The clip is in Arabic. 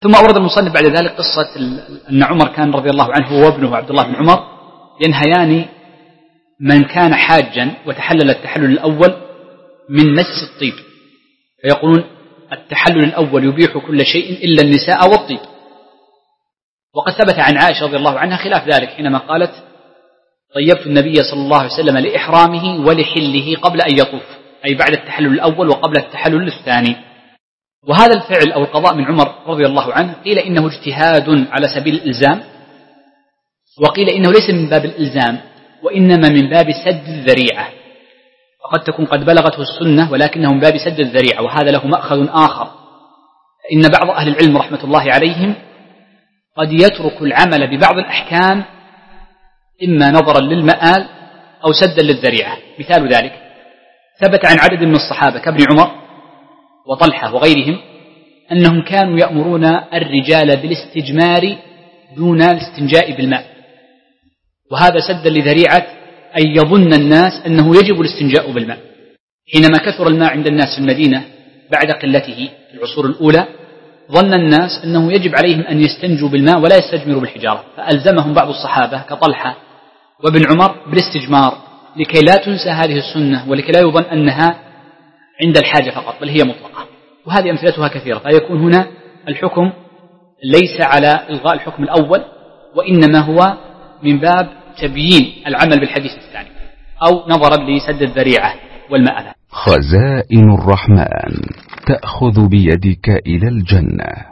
ثم أورد المصنف بعد ذلك قصة أن عمر كان رضي الله عنه هو وابنه عبد الله بن عمر ينهيان من كان حاجا وتحلل التحلل الأول من مس الطيب، فيقولون التحلل الأول يبيح كل شيء إلا النساء والطيب. وقد ثبت عن عائشة رضي الله عنها خلاف ذلك حينما قالت طيبت النبي صلى الله عليه وسلم لإحرامه ولحله قبل أن يطوف، أي بعد التحلل الأول وقبل التحلل الثاني. وهذا الفعل أو القضاء من عمر رضي الله عنه قيل إنه اجتهاد على سبيل الإلزام، وقيل إنه ليس من باب الإلزام وإنما من باب سد الذريعة، وقد تكون قد بلغته السنة ولكنه من باب سد الذريعة، وهذا له مأخذ آخر. إن بعض أهل العلم رحمة الله عليهم قد يترك العمل ببعض الأحكام إما نظرا للمآل أو سدا للذريعة. مثال ذلك ثبت عن عدد من الصحابة كابن عمر وطلحة وغيرهم أنهم كانوا يأمرون الرجال بالاستجمار دون الاستنجاء بالماء، وهذا سدا لذريعة أن يظن الناس أنه يجب الاستنجاء بالماء. حينما كثر الماء عند الناس في المدينة بعد قلته في العصور الأولى ظن الناس أنه يجب عليهم أن يستنجوا بالماء ولا يستجمروا بالحجارة، فألزمهم بعض الصحابة كطلحة وابن عمر بالاستجمار لكي لا تنسى هذه السنة ولكي لا يظن أنها عند الحاجة فقط بل هي مطلقة. وهذه أمثلتها كثيرة، فيكون هنا الحكم ليس على إلغاء الحكم الأول وإنما هو من باب تبيين العمل بالحديث الثاني أو نظرا لسد الذريعة والمآلة. خزائن الرحمن تأخذ بيدك إلى الجنة.